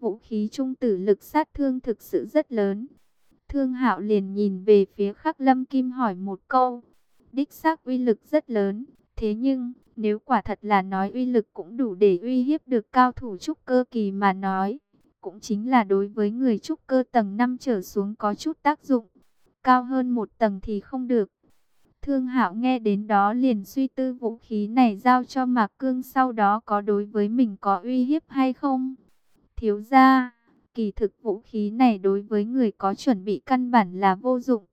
vũ khí trung tử lực sát thương thực sự rất lớn. Thương Hạo liền nhìn về phía Khắc Lâm Kim hỏi một câu. Đích xác uy lực rất lớn, thế nhưng nếu quả thật là nói uy lực cũng đủ để uy hiếp được cao thủ trúc cơ kỳ mà nói, cũng chính là đối với người trúc cơ tầng 5 trở xuống có chút tác dụng, cao hơn một tầng thì không được. Thương Hạo nghe đến đó liền suy tư vũ khí này giao cho Mạc Cương sau đó có đối với mình có uy hiếp hay không. Thiếu gia, kỳ thực vũ khí này đối với người có chuẩn bị căn bản là vô dụng.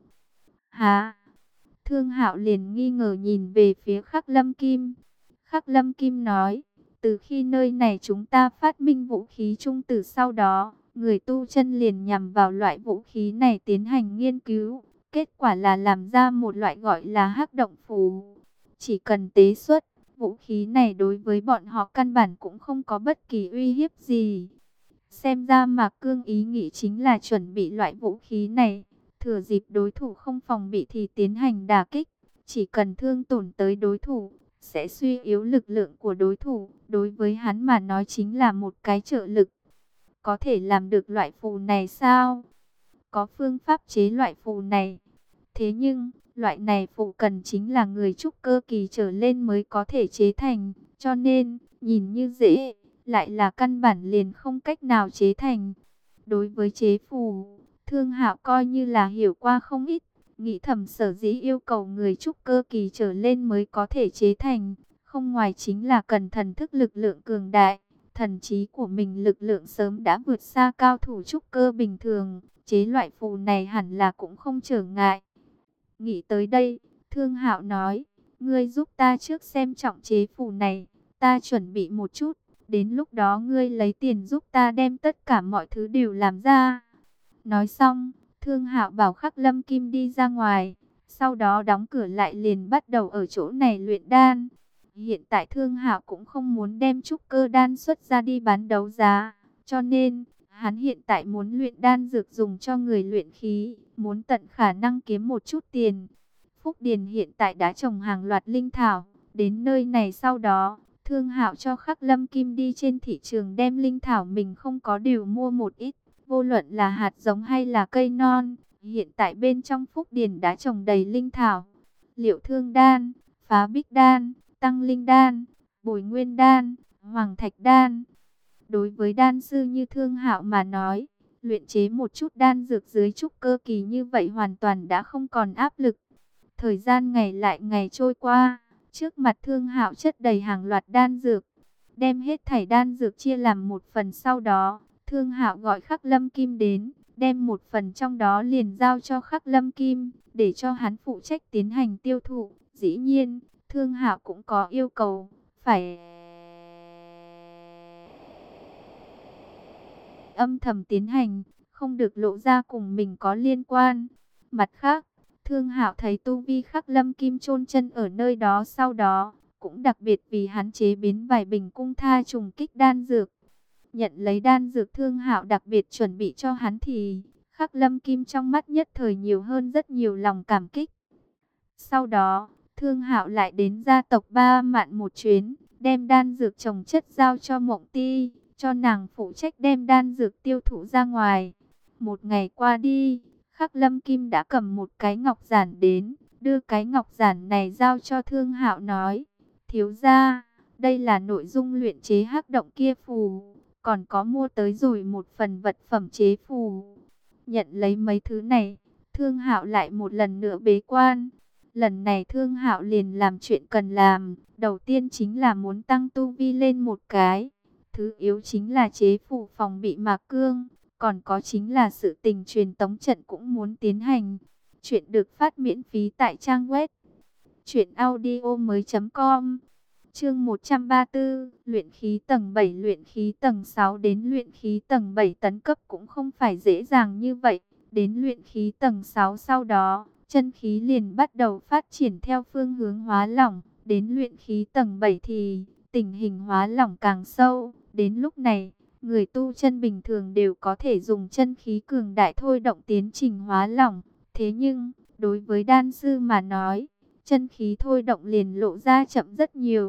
Hả? Thương Hạo liền nghi ngờ nhìn về phía Khắc Lâm Kim. Khắc Lâm Kim nói, từ khi nơi này chúng ta phát minh vũ khí trung tử sau đó, người tu chân liền nhằm vào loại vũ khí này tiến hành nghiên cứu. Kết quả là làm ra một loại gọi là hắc động phù. Chỉ cần tế xuất, vũ khí này đối với bọn họ căn bản cũng không có bất kỳ uy hiếp gì. Xem ra Mạc Cương ý nghĩ chính là chuẩn bị loại vũ khí này, thừa dịp đối thủ không phòng bị thì tiến hành đả kích. Chỉ cần thương tổn tới đối thủ, sẽ suy yếu lực lượng của đối thủ. Đối với hắn mà nói chính là một cái trợ lực. Có thể làm được loại phù này sao? Có phương pháp chế loại phù này. Thế nhưng, loại này phù cần chính là người trúc cơ kỳ trở lên mới có thể chế thành. Cho nên, nhìn như dễ, lại là căn bản liền không cách nào chế thành. Đối với chế phù, Thương Hạo coi như là hiểu qua không ít. Nghĩ thầm sở dĩ yêu cầu người trúc cơ kỳ trở lên mới có thể chế thành. Không ngoài chính là cần thần thức lực lượng cường đại. Thần trí của mình lực lượng sớm đã vượt xa cao thủ trúc cơ bình thường. Chế loại phù này hẳn là cũng không trở ngại. Nghĩ tới đây, Thương Hạo nói, ngươi giúp ta trước xem trọng chế phù này, ta chuẩn bị một chút, đến lúc đó ngươi lấy tiền giúp ta đem tất cả mọi thứ đều làm ra. Nói xong, Thương Hạo bảo Khắc Lâm Kim đi ra ngoài, sau đó đóng cửa lại liền bắt đầu ở chỗ này luyện đan. Hiện tại Thương Hạo cũng không muốn đem trúc cơ đan xuất ra đi bán đấu giá, cho nên hắn hiện tại muốn luyện đan dược dùng cho người luyện khí, muốn tận khả năng kiếm một chút tiền. Phúc Điền hiện tại đã trồng hàng loạt linh thảo, đến nơi này sau đó, Thương Hạo cho Khắc Lâm Kim đi trên thị trường đem linh thảo mình không có đều mua một ít, vô luận là hạt giống hay là cây non. Hiện tại bên trong Phúc Điền đã trồng đầy linh thảo, Liệu Thương đan, Phá Bích đan, Tăng Linh đan, Bồi Nguyên đan, Hoàng Thạch đan. Đối với đan sư như Thương Hạo mà nói, luyện chế một chút đan dược dưới trúc cơ kỳ như vậy hoàn toàn đã không còn áp lực. Thời gian ngày lại ngày trôi qua, trước mặt Thương Hạo chất đầy hàng loạt đan dược. Đem hết thảy đan dược chia làm một phần sau đó, Thương Hạo gọi Khắc Lâm Kim đến, đem một phần trong đó liền giao cho Khắc Lâm Kim, để cho hắn phụ trách tiến hành tiêu thụ. Dĩ nhiên, Thương Hạo cũng có yêu cầu, phải âm thầm tiến hành, không được lộ ra cùng mình có liên quan. Mặt khác, Thương Hạo thấy tu vi Khắc Lâm Kim chôn chân ở nơi đó sau đó, cũng đặc biệt vì hắn chế biến vài bình cung tha trùng kích đan dược. Nhận lấy đan dược Thương Hạo đặc biệt chuẩn bị cho hắn thì Khắc Lâm Kim trong mắt nhất thời nhiều hơn rất nhiều lòng cảm kích. Sau đó, Thương Hạo lại đến gia tộc Ba Mạn một chuyến, đem đan dược trồng chất giao cho Mộng Ti, cho nàng phụ trách đem đan dược tiêu thụ ra ngoài. Một ngày qua đi, Khắc Lâm Kim đã cầm một cái ngọc giản đến, đưa cái ngọc giản này giao cho Thương Hạo nói, thiếu gia, đây là nội dung luyện chế hắc động kia phù, còn có mua tới rồi một phần vật phẩm chế phù. Nhận lấy mấy thứ này, Thương Hạo lại một lần nữa bế quan. Lần này Thương Hạo liền làm chuyện cần làm, đầu tiên chính là muốn tăng tu vi lên một cái. Thứ yếu chính là chế phù phòng bị Mạc Cương, còn có chính là sự tình truyền tống trận cũng muốn tiến hành. Chuyện được phát miễn phí tại trang web truyệnaudiomoi.com. Chương 134, luyện khí tầng 7, luyện khí tầng 6 đến luyện khí tầng 7 tấn cấp cũng không phải dễ dàng như vậy. Đến luyện khí tầng 6 sau đó, chân khí liền bắt đầu phát triển theo phương hướng hóa lỏng. Đến luyện khí tầng 7 thì tình hình hóa lỏng càng sâu. Đến lúc này, người tu chân bình thường đều có thể dùng chân khí cường đại thôi động tiến trình hóa lỏng. Thế nhưng, đối với đan sư mà nói, chân khí thôi động liền lộ ra chậm rất nhiều.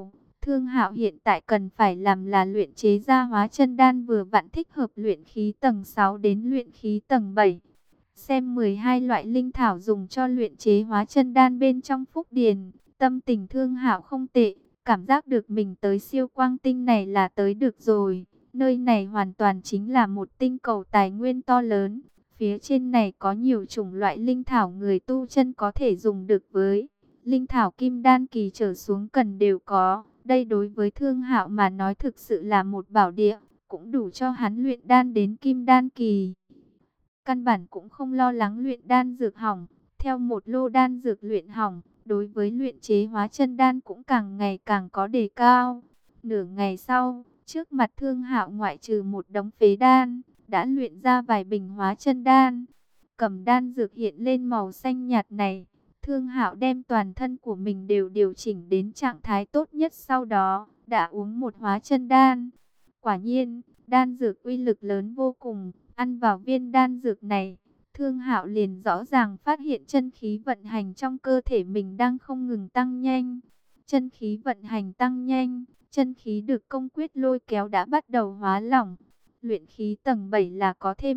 Thương Hạo hiện tại cần phải làm là luyện chế ra hóa chân đan vừa vặn thích hợp luyện khí tầng 6 đến luyện khí tầng 7. Xem 12 loại linh thảo dùng cho luyện chế hóa chân đan bên trong phúc điền, tâm tình Thương Hạo không tệ, cảm giác được mình tới siêu quang tinh này là tới được rồi. Nơi này hoàn toàn chính là một tinh cầu tài nguyên to lớn, phía trên này có nhiều chủng loại linh thảo người tu chân có thể dùng được với linh thảo kim đan kỳ trở xuống cần đều có. Đây đối với Thương Hạo mà nói thực sự là một bảo địa, cũng đủ cho hắn luyện đan đến kim đan kỳ. Căn bản cũng không lo lắng luyện đan dược hỏng, theo một lô đan dược luyện hỏng, đối với luyện chế hóa chân đan cũng càng ngày càng có đề cao. Nửa ngày sau, trước mặt Thương Hạo ngoại trừ một đống phế đan, đã luyện ra vài bình hóa chân đan. Cầm đan dược hiện lên màu xanh nhạt này, Thương Hạo đem toàn thân của mình đều điều chỉnh đến trạng thái tốt nhất, sau đó đã uống một hóa chân đan. Quả nhiên, đan dược uy lực lớn vô cùng, ăn vào viên đan dược này, Thương Hạo liền rõ ràng phát hiện chân khí vận hành trong cơ thể mình đang không ngừng tăng nhanh. Chân khí vận hành tăng nhanh, chân khí được công quyết lôi kéo đã bắt đầu hóa lỏng. Luyện khí tầng 7 là có thêm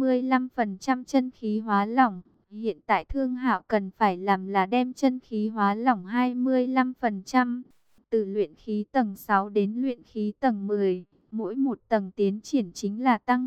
25% chân khí hóa lỏng. Hiện tại Thương Hạo cần phải làm là đem chân khí hóa lỏng 25%. Từ luyện khí tầng 6 đến luyện khí tầng 10, mỗi một tầng tiến triển chính là tăng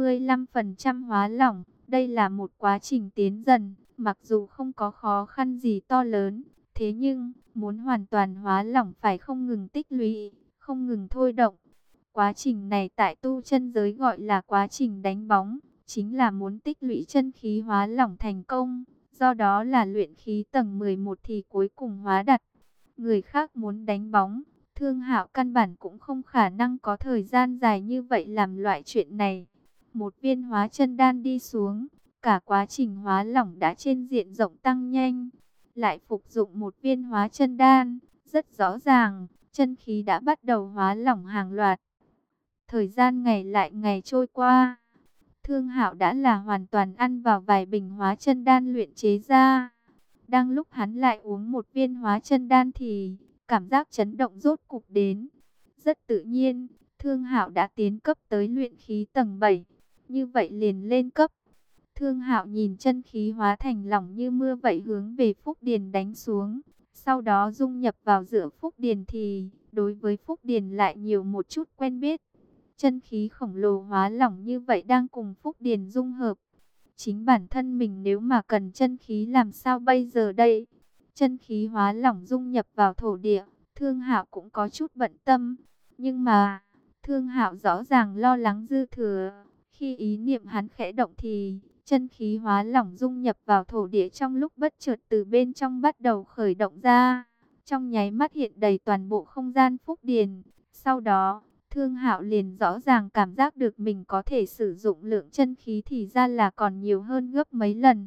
25% hóa lỏng. Đây là một quá trình tiến dần, mặc dù không có khó khăn gì to lớn. Thế nhưng, muốn hoàn toàn hóa lỏng phải không ngừng tích lũy, không ngừng thôi động. Quá trình này tại tu chân giới gọi là quá trình đánh bóng, chính là muốn tích lũy chân khí hóa lỏng thành công. Do đó là luyện khí tầng 11 thì cuối cùng hóa đặt. Người khác muốn đánh bóng, Thương Hạo căn bản cũng không khả năng có thời gian dài như vậy làm loại chuyện này. Một viên hóa chân đan đi xuống, cả quá trình hóa lỏng đã trên diện rộng tăng nhanh. Lại phục dụng một viên hóa chân đan, rất rõ ràng, chân khí đã bắt đầu hóa lỏng hàng loạt. Thời gian ngày lại ngày trôi qua, Thương Hạo đã là hoàn toàn ăn vào vài bình hóa chân đan luyện chế ra. Đang lúc hắn lại uống một viên hóa chân đan thì cảm giác chấn động rốt cục đến. Rất tự nhiên, Thương Hạo đã tiến cấp tới luyện khí tầng 7. Như vậy liền lên cấp. Thương Hạo nhìn chân khí hóa thành lỏng như mưa vậy hướng về Phúc Điền đánh xuống. Sau đó dung nhập vào giữa Phúc Điền thì đối với Phúc Điền lại nhiều một chút quen biết. Chân khí khổng lồ hóa lỏng như vậy đang cùng Phúc Điền dung hợp. Chính bản thân mình nếu mà cần chân khí làm sao bây giờ đây? Chân khí hóa lỏng dung nhập vào thổ địa, Thương Hạo cũng có chút bận tâm. Nhưng mà, Thương Hạo rõ ràng lo lắng dư thừa. Khi ý niệm hắn khẽ động thì chân khí hóa lỏng dung nhập vào thổ địa trong lúc bất chợt từ bên trong bắt đầu khởi động ra. Trong nháy mắt hiện đầy toàn bộ không gian Phúc Điền. Sau đó, Thương Hạo liền rõ ràng cảm giác được mình có thể sử dụng lượng chân khí thì ra là còn nhiều hơn gấp mấy lần.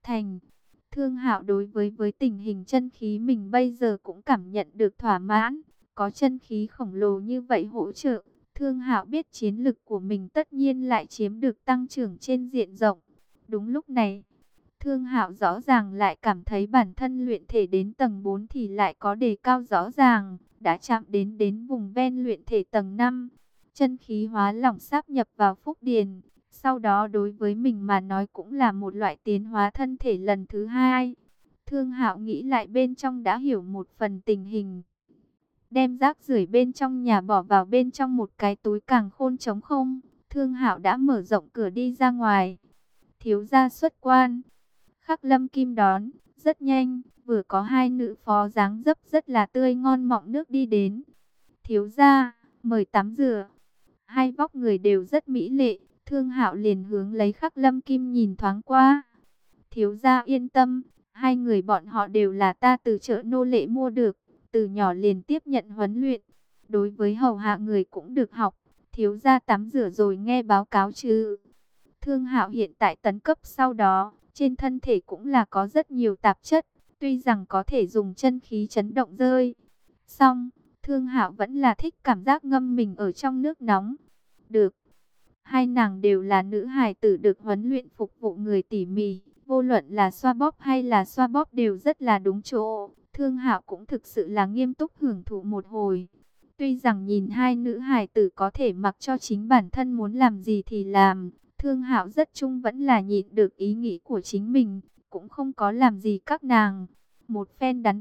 Thương Hạo đối với tình hình chân khí mình bây giờ cũng cảm nhận được thỏa mãn. Có chân khí khổng lồ như vậy hỗ trợ, Thương Hạo biết chiến lực của mình tất nhiên lại chiếm được tăng trưởng trên diện rộng. Đúng lúc này, Thương Hạo rõ ràng lại cảm thấy bản thân luyện thể đến tầng 4 thì lại có đề cao rõ ràng, đã chạm đến vùng ven luyện thể tầng 5. Chân khí hóa lỏng sáp nhập vào Phúc Điền, sau đó đối với mình mà nói cũng là một loại tiến hóa thân thể lần thứ hai. Thương Hạo nghĩ lại bên trong đã hiểu một phần tình hình. Đem rác rưởi bên trong nhà bỏ vào bên trong một cái túi càn khôn trống không, Thương Hạo đã mở rộng cửa đi ra ngoài. Thiếu gia xuất quan. Khắc Lâm Kim đón, rất nhanh, vừa có hai nữ phó dáng dấp rất là tươi ngon mọng nước đi đến. Thiếu gia, mời tắm rửa. Hai vóc người đều rất mỹ lệ, Thương Hạo liền hướng lấy Khắc Lâm Kim nhìn thoáng qua. Thiếu gia yên tâm, hai người bọn họ đều là ta từ chợ nô lệ mua được, từ nhỏ liền tiếp nhận huấn luyện. Đối với hầu hạ người cũng được học, thiếu gia tắm rửa rồi nghe báo cáo chứ. Thương Hạo hiện tại tấn cấp sau đó, trên thân thể cũng là có rất nhiều tạp chất, tuy rằng có thể dùng chân khí chấn động rơi. Song, Thương Hạo vẫn là thích cảm giác ngâm mình ở trong nước nóng. Được, hai nàng đều là nữ hài tử được huấn luyện phục vụ người tỉ mỉ, vô luận là xoa bóp hay là xoa bóp đều rất là đúng chỗ. Thương Hạo cũng thực sự là nghiêm túc hưởng thụ một hồi. Tuy rằng nhìn hai nữ hài tử có thể mặc cho chính bản thân muốn làm gì thì làm, Thương Hạo rất chung vẫn là nhịn được ý nghĩ của chính mình, cũng không có làm gì các nàng. Một phen đắn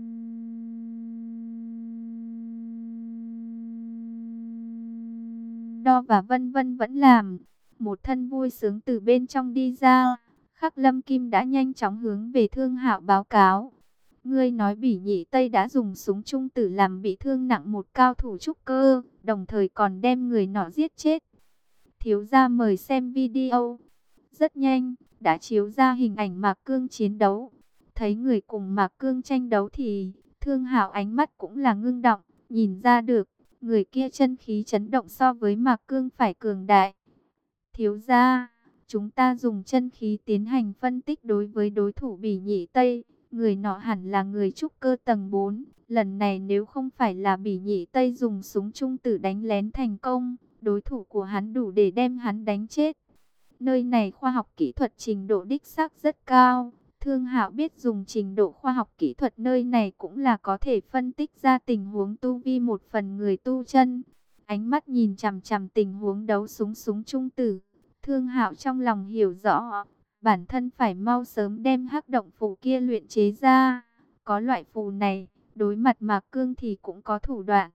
đo và vân vân vẫn làm. Một thân vui sướng từ bên trong đi ra, Khắc Lâm Kim đã nhanh chóng hướng về Thương Hạo báo cáo. Ngươi nói Bỉ Nhị Tây đã dùng súng trung tử làm bị thương nặng một cao thủ trúc cơ, đồng thời còn đem người nọ giết chết. Thiếu gia mời xem video. Rất nhanh, đã chiếu ra hình ảnh Mạc Cương chiến đấu. Thấy người cùng Mạc Cương tranh đấu thì Thương Hạo ánh mắt cũng là ngưng động, nhìn ra được, người kia chân khí chấn động so với Mạc Cương phải cường đại. Thiếu gia, chúng ta dùng chân khí tiến hành phân tích đối với đối thủ Bỉ Nhị Tây. Người nọ hẳn là người trúc cơ tầng 4. Lần này nếu không phải là Bỉ Nhị Tây dùng súng trung tử đánh lén thành công, đối thủ của hắn đủ để đem hắn đánh chết. Nơi này khoa học kỹ thuật trình độ đích xác rất cao. Thương Hạo biết dùng trình độ khoa học kỹ thuật nơi này cũng là có thể phân tích ra tình huống tu vi một phần người tu chân. Ánh mắt nhìn chằm chằm tình huống đấu súng trung tử. Thương Hạo trong lòng hiểu rõ, bản thân phải mau sớm đem hắc động phù kia luyện chế ra. Có loại phù này, đối mặt Mạc Cương thì cũng có thủ đoạn.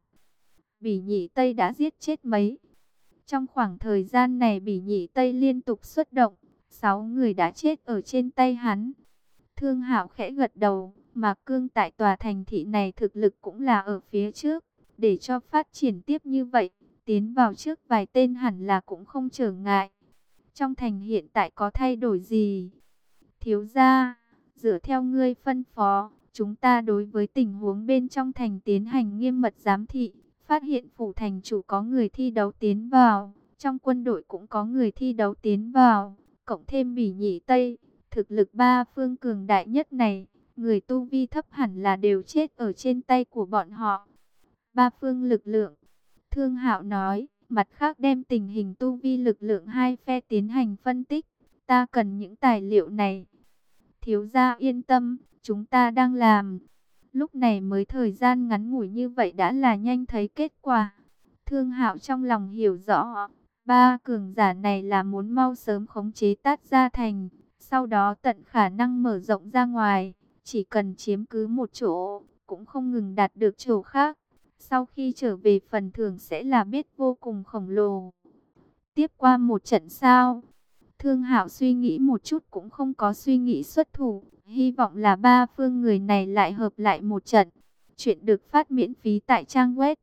Bỉ Nhị Tây đã giết chết mấy. Trong khoảng thời gian này Bỉ Nhị Tây liên tục xuất động, 6 người đã chết ở trên tay hắn. Thương Hạo khẽ gật đầu, Mạc Cương tại tòa thành thị này thực lực cũng là ở phía trước. Để cho phát triển tiếp như vậy, tiến vào trước vài tên hẳn là cũng không trở ngại. Trong thành hiện tại có thay đổi gì? Thiếu gia, dựa theo ngươi phân phó, chúng ta đối với tình huống bên trong thành tiến hành nghiêm mật giám thị. Phát hiện phủ thành chủ có người thi đấu tiến vào, trong quân đội cũng có người thi đấu tiến vào, cộng thêm Bỉ Nhị Tây, thực lực ba phương cường đại nhất này, người tu vi thấp hẳn là đều chết ở trên tay của bọn họ. Ba phương lực lượng, Thương Hạo nói, mặt khác đem tình hình tu vi lực lượng hai phe tiến hành phân tích, ta cần những tài liệu này. Thiếu gia yên tâm, chúng ta đang làm. Lúc này mới thời gian ngắn ngủi như vậy đã là nhanh thấy kết quả. Thương Hạo trong lòng hiểu rõ, ba cường giả này là muốn mau sớm khống chế Tát Gia Thành, sau đó tận khả năng mở rộng ra ngoài, chỉ cần chiếm cứ một chỗ, cũng không ngừng đạt được chỗ khác. Sau khi trở về phần thưởng sẽ là biết vô cùng khổng lồ. Tiếp qua một trận sao? Thương Hạo suy nghĩ một chút cũng không có suy nghĩ xuất thủ. Hy vọng là ba phương người này lại hợp lại một trận. Chuyện được phát miễn phí tại trang web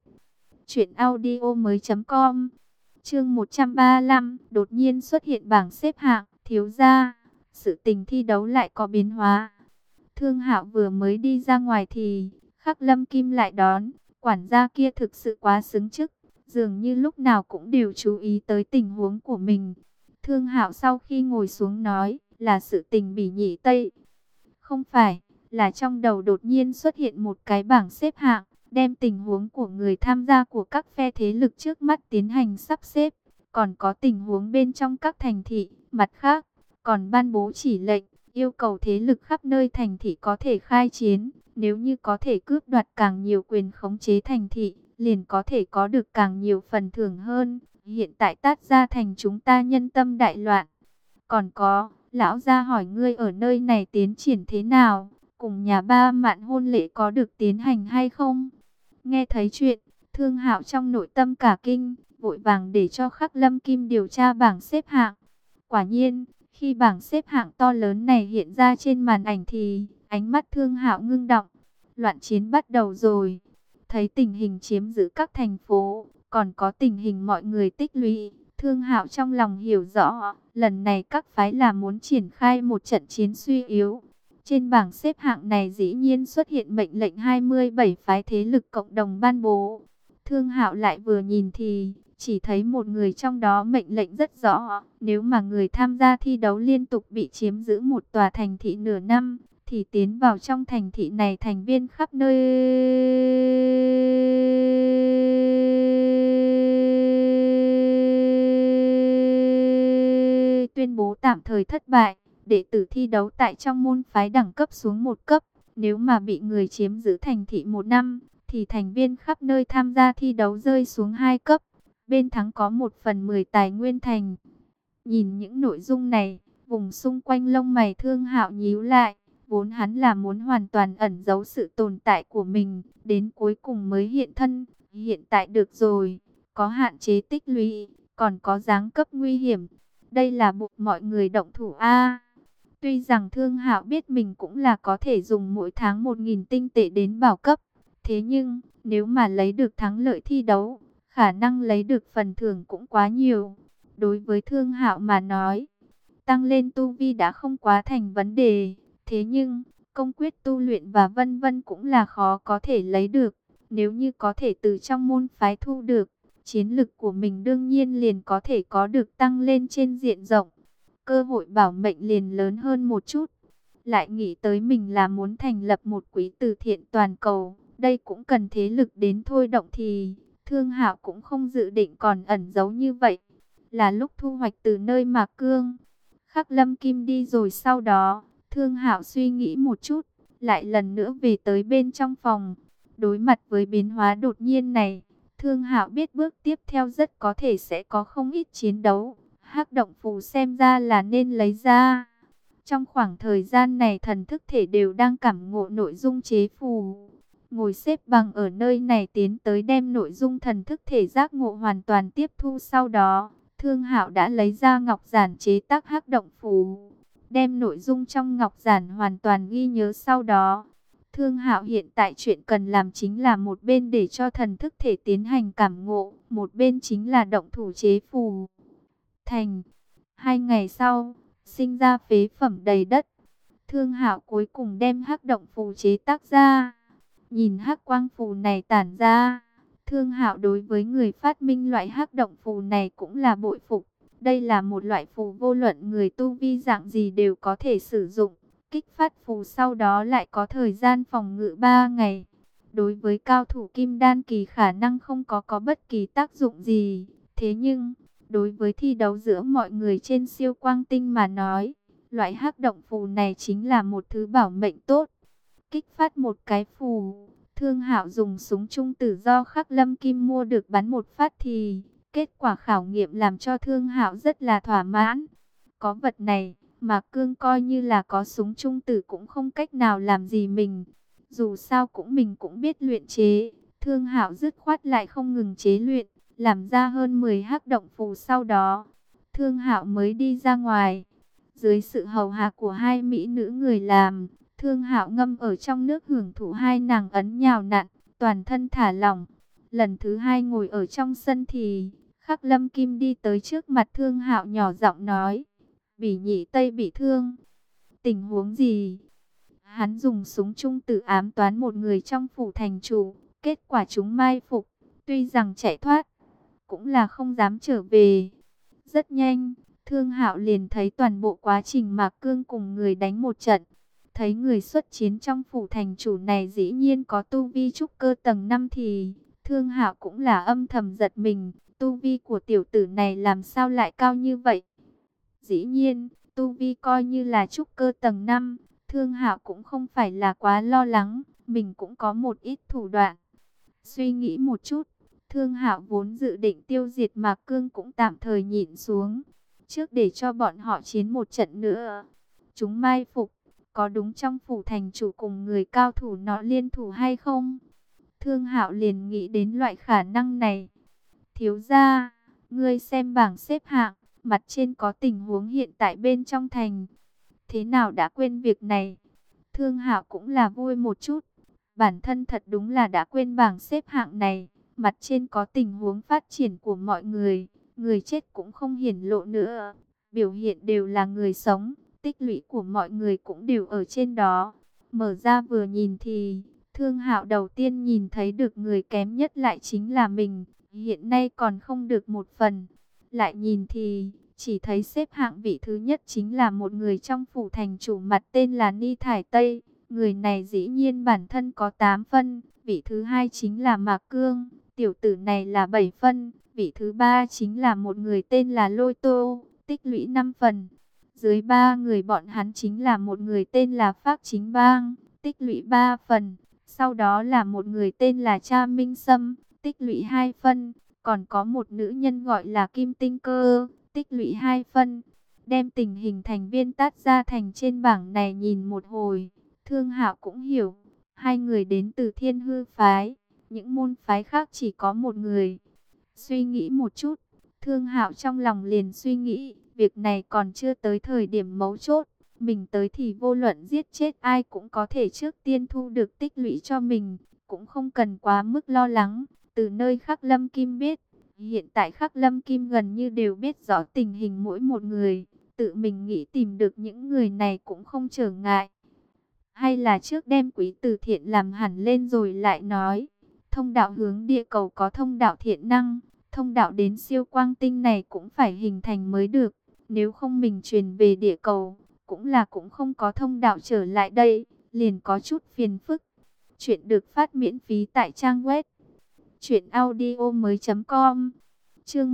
truyệnaudiomoi.com. Chương 135, đột nhiên xuất hiện bảng xếp hạng, thiếu gia, sự tình thi đấu lại có biến hóa. Thương Hạo vừa mới đi ra ngoài thì Khắc Lâm Kim lại đón, quản gia kia thực sự quá xứng chức, dường như lúc nào cũng đều chú ý tới tình huống của mình. Thương Hạo sau khi ngồi xuống nói, là sự tình Bỉ Nhị Tây. Không phải, là trong đầu đột nhiên xuất hiện một cái bảng xếp hạng, đem tình huống của người tham gia của các phe thế lực trước mắt tiến hành sắp xếp. Còn có tình huống bên trong các thành thị, mặt khác, còn ban bố chỉ lệnh, yêu cầu thế lực khắp nơi thành thị có thể khai chiến. Nếu như có thể cướp đoạt càng nhiều quyền khống chế thành thị, liền có thể có được càng nhiều phần thưởng hơn. Hiện tại Tát Gia Thành chúng ta nhân tâm đại loạn. Còn có, lão gia hỏi ngươi ở nơi này tiến triển thế nào, cùng nhà ba Mạn hôn lễ có được tiến hành hay không? Nghe thấy chuyện, Thương Hạo trong nội tâm cả kinh, vội vàng để cho Khắc Lâm Kim điều tra bảng xếp hạng. Quả nhiên, khi bảng xếp hạng to lớn này hiện ra trên màn ảnh thì ánh mắt Thương Hạo ngưng động. Loạn chiến bắt đầu rồi. Thấy tình hình chiếm giữ các thành phố, còn có tình hình mọi người tích lũy, Thương Hạo trong lòng hiểu rõ, lần này các phái là muốn triển khai một trận chiến suy yếu. Trên bảng xếp hạng này dĩ nhiên xuất hiện mệnh lệnh 27 phái thế lực cộng đồng ban bố. Thương Hạo lại vừa nhìn thì chỉ thấy một người trong đó mệnh lệnh rất rõ, nếu mà người tham gia thi đấu liên tục bị chiếm giữ một tòa thành thị nửa năm, thì tiến vào trong thành thị này thành viên khắp nơi tuyên bố tạm thời thất bại. Đệ tử thi đấu tại trong môn phái đẳng cấp xuống một cấp. Nếu mà bị người chiếm giữ thành thị một năm, thì thành viên khắp nơi tham gia thi đấu rơi xuống 2 cấp. Bên thắng có 1/10 tài nguyên thành. Nhìn những nội dung này, vùng xung quanh lông mày Thương Hạo nhíu lại. Vốn hắn là muốn hoàn toàn ẩn giấu sự tồn tại của mình, đến cuối cùng mới hiện thân. Hiện tại được rồi, có hạn chế tích lũy, còn có giáng cấp nguy hiểm. Đây là buộc mọi người động thủ a. Tuy rằng Thương Hạo biết mình cũng là có thể dùng mỗi tháng 1.000 tinh tệ đến bảo cấp. Thế nhưng, nếu mà lấy được thắng lợi thi đấu, khả năng lấy được phần thưởng cũng quá nhiều. Đối với Thương Hạo mà nói, tăng lên tu vi đã không quá thành vấn đề. Thế nhưng, công quyết tu luyện và vân vân cũng là khó có thể lấy được. Nếu như có thể từ trong môn phái thu được, chiến lực của mình đương nhiên liền có thể có được tăng lên trên diện rộng. Cơ hội bảo mệnh liền lớn hơn một chút. Lại nghĩ tới mình là muốn thành lập một quỹ từ thiện toàn cầu, đây cũng cần thế lực đến thôi động thì Thương Hạo cũng không dự định còn ẩn giấu như vậy. Là lúc thu hoạch từ nơi Mạc Cương, Khắc Lâm Kim đi rồi sau đó, Thương Hạo suy nghĩ một chút, lại lần nữa về tới bên trong phòng. Đối mặt với biến hóa đột nhiên này, Thương Hạo biết bước tiếp theo rất có thể sẽ có không ít chiến đấu. Hắc động phù xem ra là nên lấy ra. Trong khoảng thời gian này thần thức thể đều đang cảm ngộ nội dung chế phù. Ngồi xếp bằng ở nơi này tiến tới đem nội dung thần thức thể giác ngộ hoàn toàn tiếp thu sau đó. Thương Hạo đã lấy ra ngọc giản chế tác hắc động phù. Đem nội dung trong ngọc giản hoàn toàn ghi nhớ sau đó. Thương Hạo hiện tại chuyện cần làm chính là một bên để cho thần thức thể tiến hành cảm ngộ. Một bên chính là động thủ chế phù. Thành. 2 ngày sau, sinh ra phế phẩm đầy đất. Thương Hạo cuối cùng đem hắc động phù chế tác ra. Nhìn hắc quang phù này tản ra, Thương Hạo đối với người phát minh loại hắc động phù này cũng là bội phục. Đây là một loại phù vô luận người tu vi dạng gì đều có thể sử dụng. Kích phát phù sau đó lại có thời gian phòng ngự 3 ngày. Đối với cao thủ kim đan kỳ khả năng không có bất kỳ tác dụng gì. Thế nhưng, đối với thi đấu giữa mọi người trên siêu quang tinh mà nói, loại hắc động phù này chính là một thứ bảo mệnh tốt. Kích phát một cái phù, Thương Hạo dùng súng trung tử do Khắc Lâm Kim mua được bắn một phát thì kết quả khảo nghiệm làm cho Thương Hạo rất là thỏa mãn. Có vật này, mà Cương coi như là có súng trung tử cũng không cách nào làm gì mình. Dù sao mình cũng biết luyện chế, Thương Hạo dứt khoát lại không ngừng chế luyện, làm ra hơn 10 hắc động phù sau đó. Thương Hạo mới đi ra ngoài. Dưới sự hầu hạ của 2 mỹ nữ người làm, Thương Hạo ngâm ở trong nước hưởng thụ 2 nàng ấn nhào nặn, toàn thân thả lỏng. Lần thứ 2 ngồi ở trong sân thì Khắc Lâm Kim đi tới trước mặt Thương Hạo nhỏ giọng nói: "Bỉ Nhị Tây bị thương, tình huống gì?" Hắn dùng súng trung tử ám toán một người trong phủ thành chủ, kết quả chúng mai phục, tuy rằng chạy thoát, cũng là không dám trở về. Rất nhanh, Thương Hạo liền thấy toàn bộ quá trình Mạc Cương cùng người đánh một trận. Thấy người xuất chiến trong phủ thành chủ này dĩ nhiên có tu vi trúc cơ tầng 5 thì Thương Hạo cũng là âm thầm giật mình. Tu vi của tiểu tử này làm sao lại cao như vậy? Dĩ nhiên, tu vi coi như là trúc cơ tầng 5, Thương Hạo cũng không phải là quá lo lắng, mình cũng có một ít thủ đoạn. Suy nghĩ một chút, Thương Hạo vốn dự định tiêu diệt Mạc Cương cũng tạm thời nhịn xuống, trước để cho bọn họ chiến một trận nữa. Chúng mai phục, có đúng trong phủ thành chủ cùng người cao thủ nó liên thủ hay không? Thương Hạo liền nghĩ đến loại khả năng này. Thiếu gia, ngươi xem bảng xếp hạng, mặt trên có tình huống hiện tại bên trong thành. Thế nào đã quên việc này? Thương Hạo cũng là vui một chút. Bản thân thật đúng là đã quên bảng xếp hạng này. Mặt trên có tình huống phát triển của mọi người. Người chết cũng không hiển lộ nữa. Biểu hiện đều là người sống. Tích lũy của mọi người cũng đều ở trên đó. Mở ra vừa nhìn thì Thương Hạo đầu tiên nhìn thấy được người kém nhất lại chính là mình. Hiện nay còn không được một phần. Lại nhìn thì chỉ thấy xếp hạng vị thứ nhất chính là một người trong phủ thành chủ mặt tên là Ni Thải Tây. Người này dĩ nhiên bản thân có 8 phân. Vị thứ hai chính là Mạc Cương. Tiểu tử này là 7 phân. Vị thứ ba chính là một người tên là Lôi Tô. Tích lũy 5 phần. Dưới 3 người bọn hắn chính là một người tên là Phác Chính Bang. Tích lũy 3 phần. Sau đó là một người tên là Cha Minh Sâm, tích lũy 2 phân. Còn có một nữ nhân gọi là Kim Tinh Cơ, tích lũy 2 phân. Đem tình hình thành viên tát ra thành trên bảng này nhìn một hồi, Thương Hạo cũng hiểu. Hai người đến từ Thiên Hư phái, những môn phái khác chỉ có một người. Suy nghĩ một chút, Thương Hạo trong lòng liền suy nghĩ, việc này còn chưa tới thời điểm mấu chốt. Mình tới thì vô luận giết chết ai cũng có thể trước tiên thu được tích lũy cho mình, cũng không cần quá mức lo lắng. Từ nơi Khắc Lâm Kim biết, hiện tại Khắc Lâm Kim gần như đều biết rõ tình hình mỗi một người. Tự mình nghĩ tìm được những người này cũng không trở ngại. Hay là trước đem quý từ thiện làm hẳn lên rồi lại nói. Thông đạo hướng địa cầu có thông đạo thiện năng, thông đạo đến siêu quang tinh này cũng phải hình thành mới được. Nếu không mình truyền về địa cầu, cũng không có thông đạo trở lại đây, liền có chút phiền phức. Chuyện được phát miễn phí tại trang web truyệnaudiomoi.com. Chương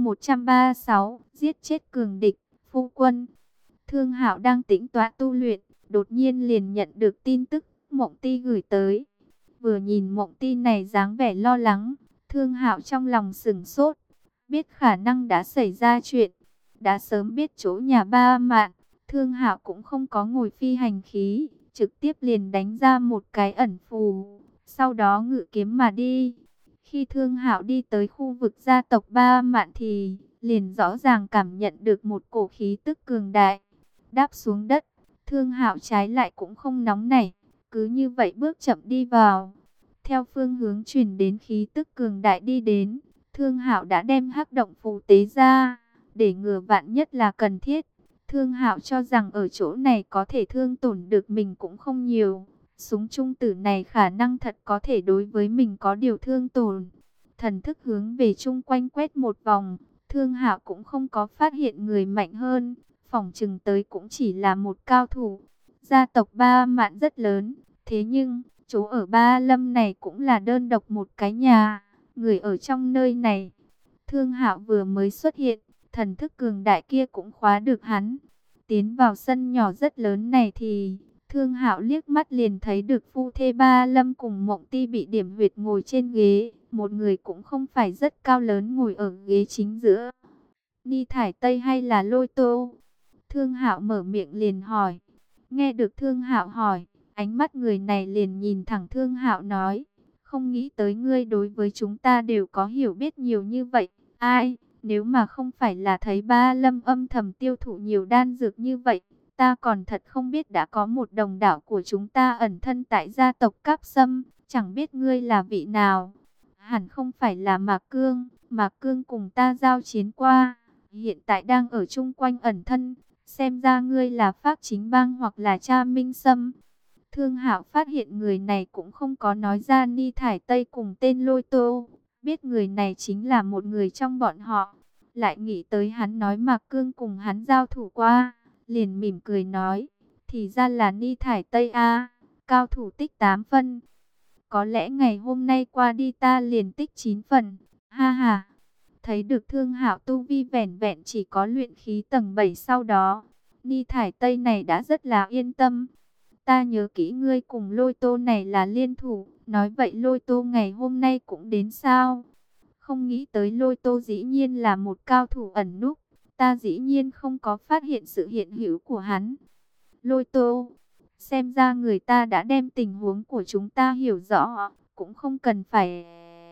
136, giết chết cường địch, phu quân. Thương Hạo đang tĩnh tọa tu luyện, đột nhiên liền nhận được tin tức Mộng Ti gửi tới. Vừa nhìn Mộng Ti này dáng vẻ lo lắng, Thương Hạo trong lòng sửng sốt, biết khả năng đã xảy ra chuyện. Đã sớm biết chỗ nhà Ba Mạn, Thương Hạo cũng không có ngồi phi hành khí, trực tiếp liền đánh ra một cái ẩn phù, sau đó ngự kiếm mà đi. Khi Thương Hạo đi tới khu vực gia tộc Ba Mạn thì liền rõ ràng cảm nhận được một cổ khí tức cường đại. Đáp xuống đất, Thương Hạo trái lại cũng không nóng nảy, cứ như vậy bước chậm đi vào. Theo phương hướng truyền đến khí tức cường đại đi đến, Thương Hạo đã đem hắc động phù tế ra, để ngừa vạn nhất là cần thiết. Thương Hạo cho rằng ở chỗ này có thể thương tổn được mình cũng không nhiều. Súng trung tử này khả năng thật có thể đối với mình có điều thương tổn. Thần thức hướng về chung quanh quét một vòng, Thương Hạo cũng không có phát hiện người mạnh hơn. Phỏng chừng tới cũng chỉ là một cao thủ. Gia tộc Ba Mạn rất lớn, thế nhưng chỗ ở Ba Lâm này cũng là đơn độc một cái nhà. Người ở trong nơi này, Thương Hạo vừa mới xuất hiện, thần thức cường đại kia cũng khóa được hắn. Tiến vào sân nhỏ rất lớn này thì Thương Hạo liếc mắt liền thấy được phu thê Ba Lâm cùng Mộng Ti bị điểm huyệt ngồi trên ghế. Một người cũng không phải rất cao lớn ngồi ở ghế chính giữa. Ni Thải Tây hay là Lôi Tô? Thương Hạo mở miệng liền hỏi. Nghe được Thương Hạo hỏi, ánh mắt người này liền nhìn thẳng Thương Hạo nói. Không nghĩ tới ngươi đối với chúng ta đều có hiểu biết nhiều như vậy. Ai, nếu mà không phải là thấy Ba Lâm âm thầm tiêu thụ nhiều đan dược như vậy, ta còn thật không biết đã có một đồng đảo của chúng ta ẩn thân tại gia tộc Cáp Sâm. Chẳng biết ngươi là vị nào. Hẳn không phải là Mạc Cương. Mạc Cương cùng ta giao chiến qua, hiện tại đang ở chung quanh ẩn thân. Xem ra ngươi là Phác Chính Bang hoặc là Cha Minh Sâm. Thương Hạo phát hiện người này cũng không có nói ra Ni Thải Tây cùng tên Lôi Tô. Biết người này chính là một người trong bọn họ. Lại nghĩ tới hắn nói Mạc Cương cùng hắn giao thủ qua, liền mỉm cười nói. Thì ra là Ni Thải Tây a, cao thủ tích 8 phân. Có lẽ ngày hôm nay qua đi ta liền tích 9 phần. Ha ha. Thấy được Thương Hạo tu vi vẻn vẹn chỉ có luyện khí tầng 7 sau đó, Ni Thải Tây này đã rất là yên tâm. Ta nhớ kỹ ngươi cùng Lôi Tô này là liên thủ, nói vậy Lôi Tô ngày hôm nay cũng đến sao? Không nghĩ tới Lôi Tô dĩ nhiên là một cao thủ ẩn núp, ta dĩ nhiên không có phát hiện sự hiện hữu của hắn. Lôi Tô, xem ra người ta đã đem tình huống của chúng ta hiểu rõ, cũng không cần phải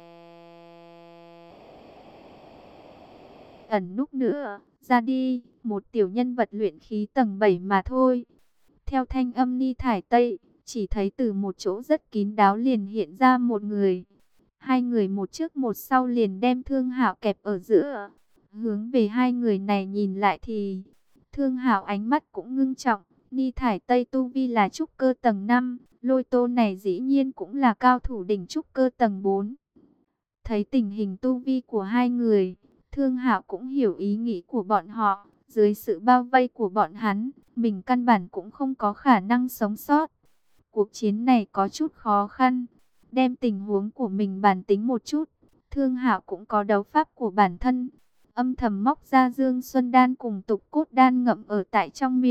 ẩn núp nữa, ra đi, một tiểu nhân vật luyện khí tầng 7 mà thôi. Theo thanh âm Ni Thải Tây, chỉ thấy từ một chỗ rất kín đáo liền hiện ra một người. Hai người một trước một sau liền đem Thương Hạo kẹp ở giữa. Hướng về hai người này nhìn lại thì Thương Hạo ánh mắt cũng ngưng trọng. Ni Thải Tây tu vi là trúc cơ tầng 5, Lôi Tô này dĩ nhiên cũng là cao thủ đỉnh trúc cơ tầng 4. Thấy tình hình tu vi của hai người, Thương Hạo cũng hiểu ý nghĩ của bọn họ. Dưới sự bao vây của bọn hắn, mình căn bản cũng không có khả năng sống sót. Cuộc chiến này có chút khó khăn. Đem tình huống của mình bàn tính một chút, Thương Hạo cũng có đấu pháp của bản thân. Âm thầm móc ra Dương Xuân Đan cùng Tục Cốt Đan ngậm ở tại trong miệng.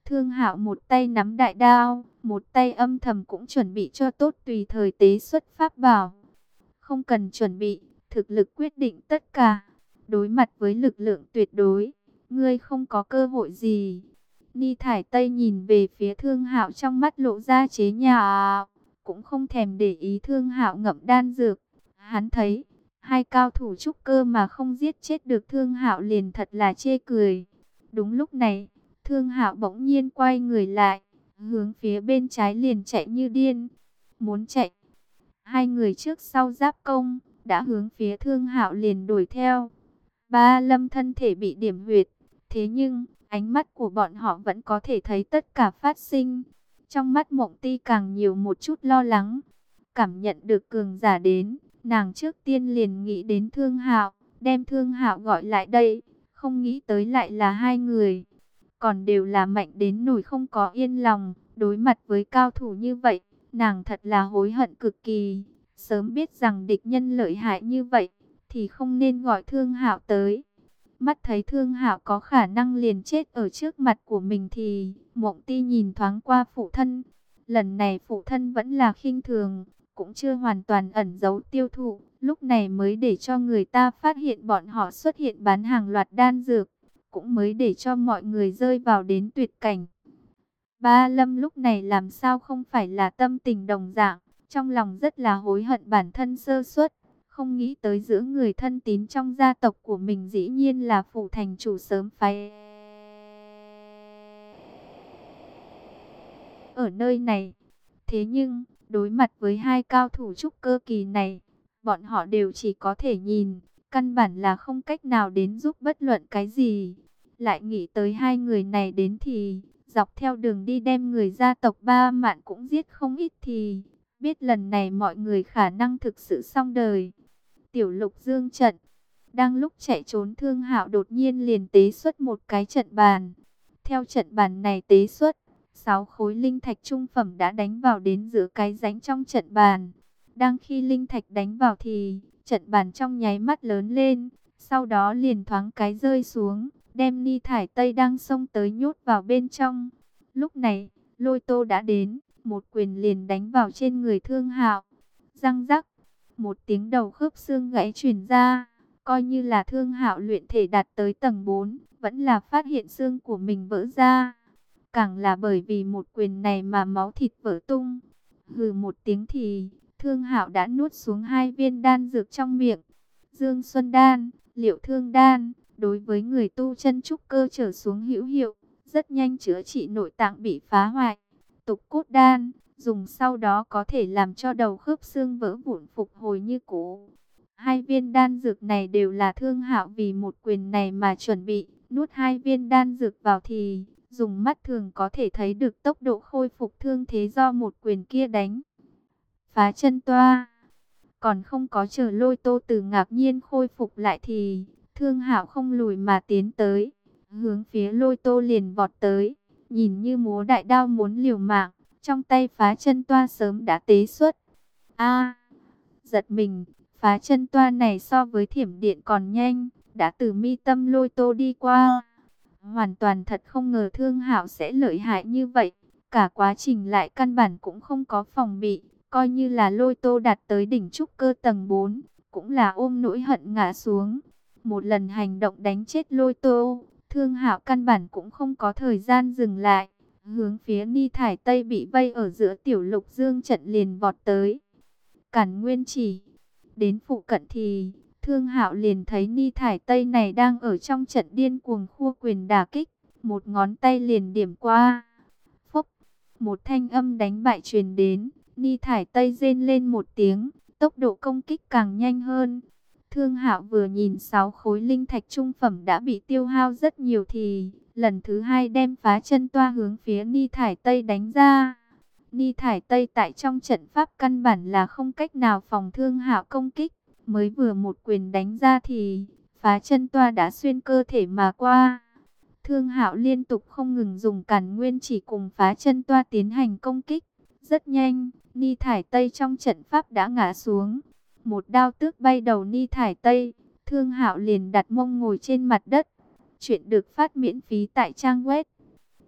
Thương Hạo một tay nắm đại đao, một tay âm thầm cũng chuẩn bị cho tốt tùy thời tế xuất pháp bảo. Không cần chuẩn bị, thực lực quyết định tất cả. Đối mặt với lực lượng tuyệt đối, ngươi không có cơ hội gì. Ni Thải Tây nhìn về phía Thương Hạo, trong mắt lộ ra chế nhạo, cũng không thèm để ý Thương Hạo ngậm đan dược. Hắn thấy, hai cao thủ trúc cơ mà không giết chết được Thương Hạo liền thật là chê cười. Đúng lúc này, Thương Hạo bỗng nhiên quay người lại, hướng phía bên trái liền chạy như điên. Muốn chạy, hai người trước sau giáp công, đã hướng phía Thương Hạo liền đuổi theo. Ba Lâm thân thể bị điểm huyệt, thế nhưng ánh mắt của bọn họ vẫn có thể thấy tất cả phát sinh. Trong mắt Mộng Ti càng nhiều một chút lo lắng. Cảm nhận được cường giả đến, nàng trước tiên liền nghĩ đến Thương Hạo, đem Thương Hạo gọi lại đây, không nghĩ tới lại là hai người. Còn đều là mạnh đến nỗi không có yên lòng, đối mặt với cao thủ như vậy, nàng thật là hối hận cực kỳ. Sớm biết rằng địch nhân lợi hại như vậy, thì không nên gọi Thương Hạo tới. Mắt thấy Thương Hạo có khả năng liền chết ở trước mặt của mình thì Mộng Ti nhìn thoáng qua phụ thân. Lần này phụ thân vẫn là khinh thường, cũng chưa hoàn toàn ẩn giấu tiêu thụ, lúc này mới để cho người ta phát hiện bọn họ xuất hiện bán hàng loạt đan dược, cũng mới để cho mọi người rơi vào đến tuyệt cảnh. Ba Lâm lúc này làm sao không phải là tâm tình đồng dạng, trong lòng rất là hối hận bản thân sơ suất, không nghĩ tới giữa người thân tín trong gia tộc của mình dĩ nhiên là phủ thành chủ sớm phái ở nơi này. Thế nhưng, đối mặt với hai cao thủ trúc cơ kỳ này, bọn họ đều chỉ có thể nhìn, căn bản là không cách nào đến giúp bất luận cái gì. Lại nghĩ tới hai người này đến thì, dọc theo đường đi đem người gia tộc Ba Mạn cũng giết không ít thì, biết lần này mọi người khả năng thực sự xong đời. Tiểu Lục Dương trận, đang lúc chạy trốn Thương Hạo đột nhiên liền tế xuất một cái trận bàn. Theo trận bàn này tế xuất, 6 khối linh thạch trung phẩm đã đánh vào đến giữa cái rãnh trong trận bàn. Đang khi linh thạch đánh vào thì trận bàn trong nháy mắt lớn lên, sau đó liền thoáng cái rơi xuống, đem Ni Thải Tây đang xông tới nhốt vào bên trong. Lúc này, Lôi Tô đã đến, một quyền liền đánh vào trên người Thương Hạo. Răng rắc, một tiếng đầu khớp xương gãy truyền ra, coi như là Thương Hạo luyện thể đạt tới tầng 4, vẫn là phát hiện xương của mình vỡ ra. Càng là bởi vì một quyền này mà máu thịt vỡ tung. Hừ một tiếng thì Thương Hạo đã nuốt xuống 2 viên đan dược trong miệng. Dương Xuân đan, Liệu Thương đan, đối với người tu chân trúc cơ trở xuống hữu hiệu, rất nhanh chữa trị nội tạng bị phá hoại. Tục cốt đan, dùng sau đó có thể làm cho đầu khớp xương vỡ vụn phục hồi như cũ. 2 viên đan dược này đều là Thương Hạo vì một quyền này mà chuẩn bị. Nuốt 2 viên đan dược vào thì dùng mắt thường có thể thấy được tốc độ khôi phục thương thế do một quyền kia đánh. Phá chân toa. Còn không có chờ Lôi Tô từ ngạc nhiên khôi phục lại thì Thương Hạo không lùi mà tiến tới, hướng phía Lôi Tô liền vọt tới, nhìn như múa đại đao muốn liều mạng, trong tay phá chân toa sớm đã tế xuất. A, giật mình, phá chân toa này so với thiểm điện còn nhanh, đã từ mi tâm Lôi Tô đi qua. Hoàn toàn thật không ngờ Thương Hạo sẽ lợi hại như vậy, cả quá trình lại căn bản cũng không có phòng bị, coi như là Lôi Tô đạt tới đỉnh trúc cơ tầng 4, cũng là ôm nỗi hận ngã xuống. Một lần hành động đánh chết Lôi Tô, Thương Hạo căn bản cũng không có thời gian dừng lại, hướng phía Ni Thải Tây bị vây ở giữa Tiểu Lục Dương trận liền vọt tới. Cản Nguyên Chỉ, đến phụ cận thì Thương Hạo liền thấy Ni Thải Tây này đang ở trong trận điên cuồng khua quyền đả kích, một ngón tay liền điểm qua. Phốc, một thanh âm đánh bại truyền đến, Ni Thải Tây rên lên một tiếng, tốc độ công kích càng nhanh hơn. Thương Hạo vừa nhìn 6 khối linh thạch trung phẩm đã bị tiêu hao rất nhiều thì lần thứ hai đem phá chân toa hướng phía Ni Thải Tây đánh ra. Ni Thải Tây tại trong trận pháp căn bản là không cách nào phòng Thương Hạo công kích. Mới vừa một quyền đánh ra thì phá chân toa đã xuyên cơ thể mà qua. Thương Hạo liên tục không ngừng dùng Càn Nguyên Chỉ cùng phá chân toa tiến hành công kích. Rất nhanh, Ni Thải Tây trong trận pháp đã ngã xuống. Một đao tước bay đầu Ni Thải Tây, Thương Hạo liền đặt mông ngồi trên mặt đất. Chuyện được phát miễn phí tại trang web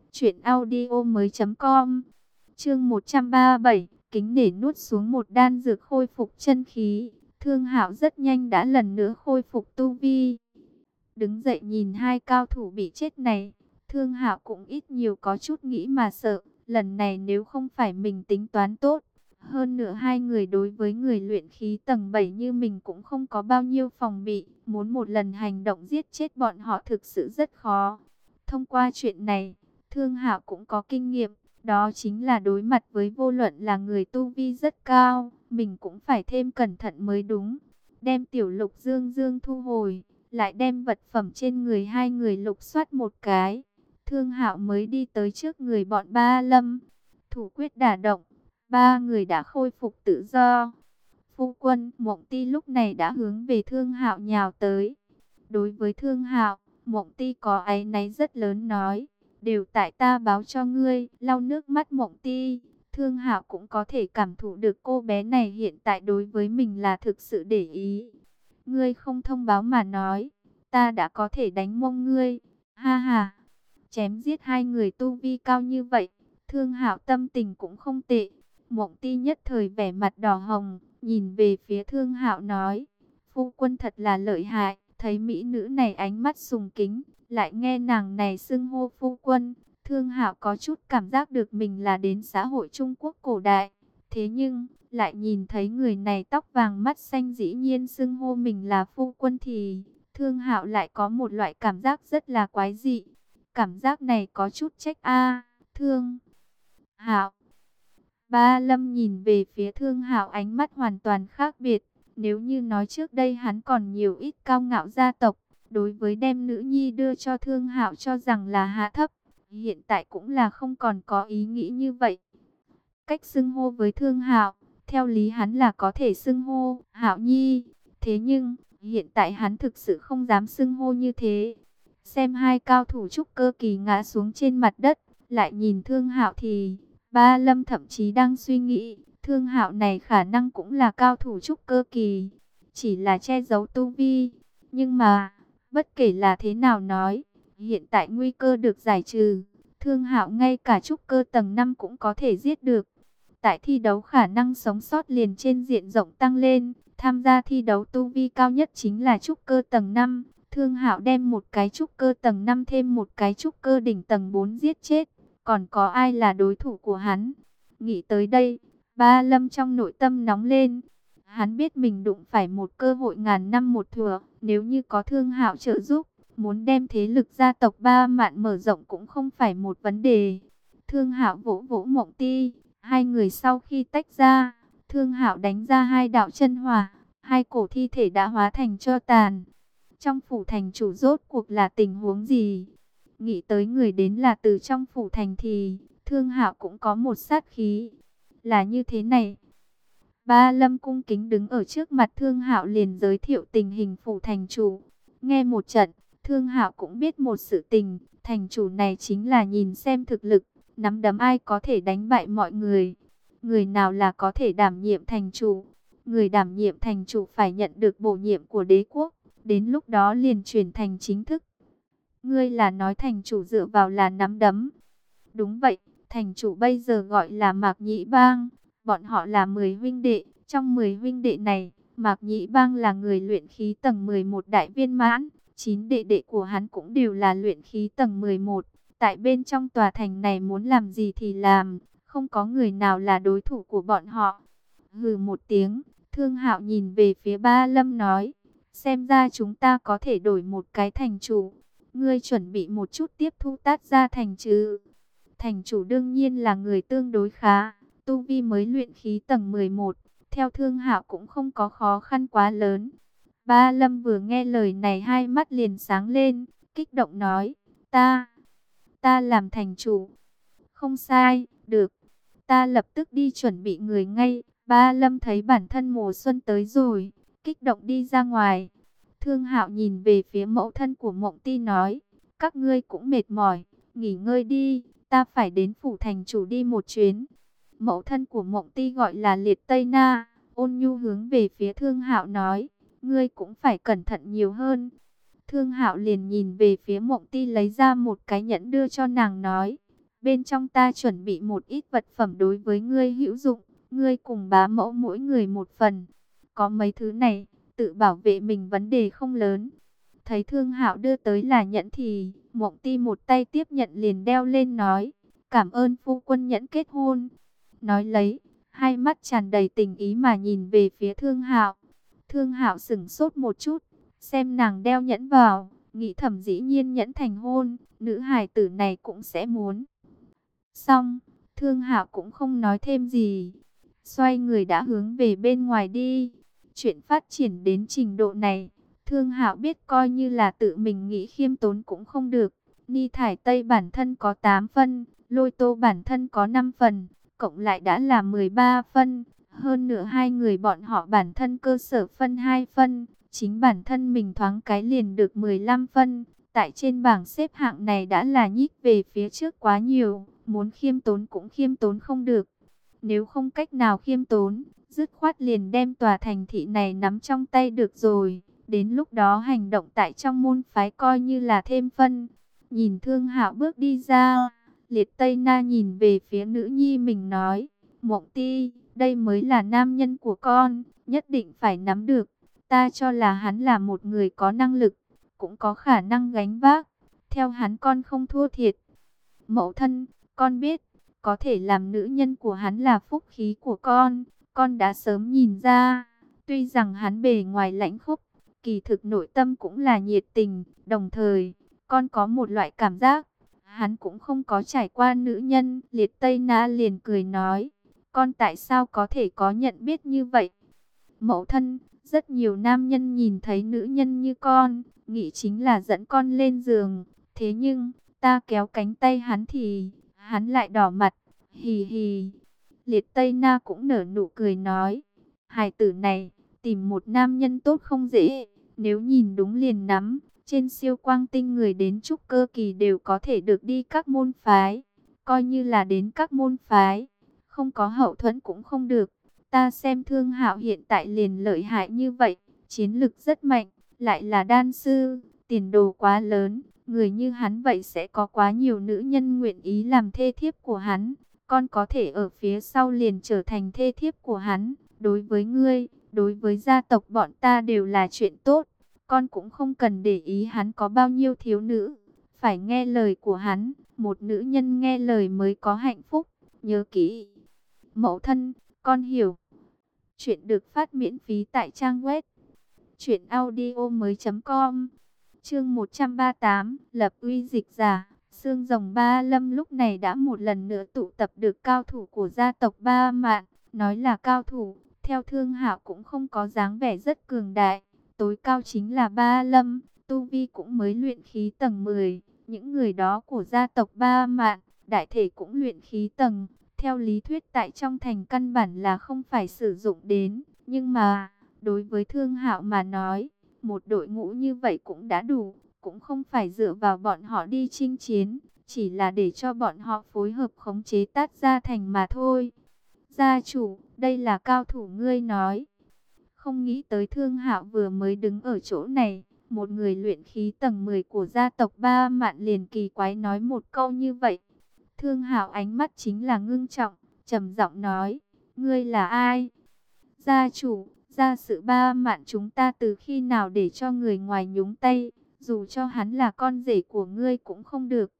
Chuyện audio mới.com. Chương 137, kính nể nuốt xuống một đan dược khôi phục chân khí. Thương Hạo rất nhanh đã lần nữa khôi phục tu vi. Đứng dậy nhìn hai cao thủ bị chết này, Thương Hạo cũng ít nhiều có chút nghĩ mà sợ. Lần này nếu không phải mình tính toán tốt, hơn nữa hai người đối với người luyện khí tầng 7 như mình cũng không có bao nhiêu phòng bị, muốn một lần hành động giết chết bọn họ thực sự rất khó. Thông qua chuyện này, Thương Hạo cũng có kinh nghiệm, đó chính là đối mặt với vô luận là người tu vi rất cao, mình cũng phải thêm cẩn thận mới đúng. Đem tiểu lục dương dương thu hồi, lại đem vật phẩm trên người hai người lục soát một cái. Thương Hạo mới đi tới trước người bọn Ba Lâm. Thủ quyết đả động, ba người đã khôi phục tự do. Phu quân, Mộng Ti lúc này đã hướng về Thương Hạo nhào tới. Đối với Thương Hạo, Mộng Ti có áy náy rất lớn nói, đều tại ta báo cho ngươi. Lau nước mắt Mộng Ti, Thương Hạo cũng có thể cảm thụ được cô bé này hiện tại đối với mình là thực sự để ý. Ngươi không thông báo mà nói, ta đã có thể đánh mông ngươi. Ha ha, chém giết hai người tu vi cao như vậy, Thương Hạo tâm tình cũng không tệ. Mộng Ti nhất thời vẻ mặt đỏ hồng, nhìn về phía Thương Hạo nói, phu quân thật là lợi hại. Thấy mỹ nữ này ánh mắt sùng kính, lại nghe nàng này xưng hô phu quân, Thương Hạo có chút cảm giác được mình là đến xã hội Trung Quốc cổ đại. Thế nhưng, lại nhìn thấy người này tóc vàng mắt xanh dĩ nhiên xưng hô mình là phu quân thì Thương Hạo lại có một loại cảm giác rất là quái dị. Cảm giác này có chút trách Thương Hạo. Ba Lâm nhìn về phía Thương Hạo ánh mắt hoàn toàn khác biệt. Nếu như nói trước đây hắn còn nhiều ít cao ngạo gia tộc, đối với đem nữ nhi đưa cho Thương Hạo cho rằng là hạ thấp, hiện tại cũng là không còn có ý nghĩ như vậy. Cách xưng hô với Thương Hạo, theo lý hắn là có thể xưng hô Hạo Nhi, thế nhưng hiện tại hắn thực sự không dám xưng hô như thế. Xem hai cao thủ trúc cơ kỳ ngã xuống trên mặt đất, lại nhìn Thương Hạo thì Ba Lâm thậm chí đang suy nghĩ, Thương Hạo này khả năng cũng là cao thủ trúc cơ kỳ, chỉ là che giấu tu vi. Nhưng mà, bất kể là thế nào nói, hiện tại nguy cơ được giải trừ, Thương Hạo ngay cả trúc cơ tầng 5 cũng có thể giết được. Tại thi đấu khả năng sống sót liền trên diện rộng tăng lên, tham gia thi đấu tu vi cao nhất chính là trúc cơ tầng 5. Thương Hạo đem một cái trúc cơ tầng 5 thêm một cái trúc cơ đỉnh tầng 4 giết chết, còn có ai là đối thủ của hắn? Nghĩ tới đây, Ba Lâm trong nội tâm nóng lên. Hắn biết mình đụng phải một cơ hội ngàn năm một thủa, nếu như có Thương Hạo trợ giúp, muốn đem thế lực gia tộc Ba Mạn mở rộng cũng không phải một vấn đề. Thương Hạo vỗ vỗ Mộng Ti, hai người sau khi tách ra, Thương Hạo đánh ra hai đạo chân hỏa, hai cổ thi thể đã hóa thành tro tàn. Trong phủ thành chủ rốt cuộc là tình huống gì? Nghĩ tới người đến là từ trong phủ thành thì Thương Hạo cũng có một sát khí. Là như thế này. Ba Lâm cung kính đứng ở trước mặt Thương Hạo liền giới thiệu tình hình phủ thành chủ. Nghe một trận, Thương Hạo cũng biết một sự tình, thành chủ này chính là nhìn xem thực lực, nắm đấm ai có thể đánh bại mọi người. Người nào là có thể đảm nhiệm thành chủ? Người đảm nhiệm thành chủ phải nhận được bổ nhiệm của đế quốc, đến lúc đó liền chuyển thành chính thức. Ngươi là nói thành chủ dựa vào là nắm đấm? Đúng vậy, thành chủ bây giờ gọi là Mạc Nhĩ Bang. Bọn họ là 10 huynh đệ. Trong 10 huynh đệ này, Mạc Nhĩ Bang là người luyện khí tầng 11 đại viên mãn. 9 đệ đệ của hắn cũng đều là luyện khí tầng 11. Tại bên trong tòa thành này muốn làm gì thì làm. Không có người nào là đối thủ của bọn họ. Hừ một tiếng, Thương Hạo nhìn về phía Ba Lâm nói. Xem ra chúng ta có thể đổi một cái thành chủ. Ngươi chuẩn bị một chút tiếp thu Tát Gia Thành chứ? Thành chủ đương nhiên là người tương đối khá, tu vi mới luyện khí tầng 11, theo Thương Hạo cũng không có khó khăn quá lớn. Ba Lâm vừa nghe lời này hai mắt liền sáng lên, kích động nói, ta làm thành chủ. Không sai, được, ta lập tức đi chuẩn bị người ngay. Ba Lâm thấy bản thân mùa xuân tới rồi, kích động đi ra ngoài. Thương Hạo nhìn về phía mẫu thân của Mộng Ti nói, các ngươi cũng mệt mỏi, nghỉ ngơi đi, ta phải đến phủ thành chủ đi một chuyến. Mẫu thân của Mộng Ti gọi là Liệt Tây Na, ôn nhu hướng về phía Thương Hạo nói, ngươi cũng phải cẩn thận nhiều hơn. Thương Hạo liền nhìn về phía Mộng Ti lấy ra một cái nhẫn đưa cho nàng nói, Bên trong ta chuẩn bị một ít vật phẩm đối với ngươi hữu dụng, ngươi cùng bá mẫu mỗi người một phần. Có mấy thứ này, tự bảo vệ mình vấn đề không lớn. Thấy Thương Hạo đưa tới là nhẫn thì Mộng Ti một tay tiếp nhận liền đeo lên nói, cảm ơn phu quân nhẫn kết hôn. Nói lấy, hai mắt tràn đầy tình ý mà nhìn về phía Thương Hạo. Thương Hạo sững sốt một chút, xem nàng đeo nhẫn vào, nghĩ thầm dĩ nhiên nhẫn thành hôn, nữ hài tử này cũng sẽ muốn. Xong, Thương Hạo cũng không nói thêm gì, xoay người đã hướng về bên ngoài đi. Chuyện phát triển đến trình độ này, Thương Hạo biết coi như là tự mình nghĩ khiêm tốn cũng không được. Ni Thải Tây bản thân có 8 phân, Lôi Tô bản thân có 5 phần, cộng lại đã là 13 phân. Hơn nữa hai người bọn họ bản thân cơ sở phân 2 phân, chính bản thân mình thoáng cái liền được 15 phân. Tại trên bảng xếp hạng này đã là nhích về phía trước quá nhiều, muốn khiêm tốn cũng khiêm tốn không được. Nếu không cách nào khiêm tốn, dứt khoát liền đem tòa thành thị này nắm trong tay được rồi. Đến lúc đó hành động tại trong môn phái coi như là thêm phân. Nhìn Thương Hạo bước đi ra, Liệt Tây Na nhìn về phía nữ nhi mình nói, Mộng Ti, đây mới là nam nhân của con, nhất định phải nắm được. Ta cho là hắn là một người có năng lực, cũng có khả năng gánh vác. Theo hắn con không thua thiệt. Mẫu thân, con biết, có thể làm nữ nhân của hắn là phúc khí của con đã sớm nhìn ra. Tuy rằng hắn bề ngoài lãnh khốc, kỳ thực nội tâm cũng là nhiệt tình, đồng thời, con có một loại cảm giác, hắn cũng không có trải qua nữ nhân. Liệt Tây Na liền cười nói, con tại sao có thể có nhận biết như vậy? Mẫu thân, rất nhiều nam nhân nhìn thấy nữ nhân như con, nghĩ chính là dẫn con lên giường, thế nhưng, ta kéo cánh tay hắn thì, hắn lại đỏ mặt, hì hì. Liệt Tây Na cũng nở nụ cười nói, hài tử này, tìm một nam nhân tốt không dễ, nếu nhìn đúng liền nắm. Trên siêu quang tinh người đến trúc cơ kỳ đều có thể được đi các môn phái, coi như là đến các môn phái, không có hậu thuẫn cũng không được. Ta xem Thương Hạo hiện tại liền lợi hại như vậy, chiến lực rất mạnh, lại là đan sư, tiền đồ quá lớn. Người như hắn vậy sẽ có quá nhiều nữ nhân nguyện ý làm thê thiếp của hắn. Con có thể ở phía sau liền trở thành thê thiếp của hắn. Đối với ngươi, đối với gia tộc bọn ta đều là chuyện tốt. Con cũng không cần để ý hắn có bao nhiêu thiếu nữ. Phải nghe lời của hắn, một nữ nhân nghe lời mới có hạnh phúc. Nhớ kỹ. Mẫu thân, con hiểu. Chuyện được phát miễn phí tại trang web truyệnaudiomoi.com. Chương 138, lập uy dịch giả. Xương Rồng Ba Lâm lúc này đã một lần nữa tụ tập được cao thủ của gia tộc Ba Mạn. Nói là cao thủ, theo Thương Hạo cũng không có dáng vẻ rất cường đại. Tối cao chính là Ba Lâm, tu vi cũng mới luyện khí tầng 10. Những người đó của gia tộc Ba Mạn, đại thể cũng luyện khí tầng. Theo lý thuyết tại trong thành căn bản là không phải sử dụng đến. Nhưng mà, đối với Thương Hạo mà nói, một đội ngũ như vậy cũng đã đủ. Cũng không phải dựa vào bọn họ đi chinh chiến, chỉ là để cho bọn họ phối hợp khống chế Tát Gia Thành mà thôi. Gia chủ, đây là cao thủ ngươi nói. Không nghĩ tới Thương Hạo vừa mới đứng ở chỗ này, một người luyện khí tầng 10 của gia tộc Ba Mạn liền kỳ quái nói một câu như vậy. Thương Hạo ánh mắt chính là ngưng trọng, trầm giọng nói, ngươi là ai? Gia chủ, gia sự Ba Mạn chúng ta từ khi nào để cho người ngoài nhúng tay, dù cho hắn là con rể của ngươi cũng không được.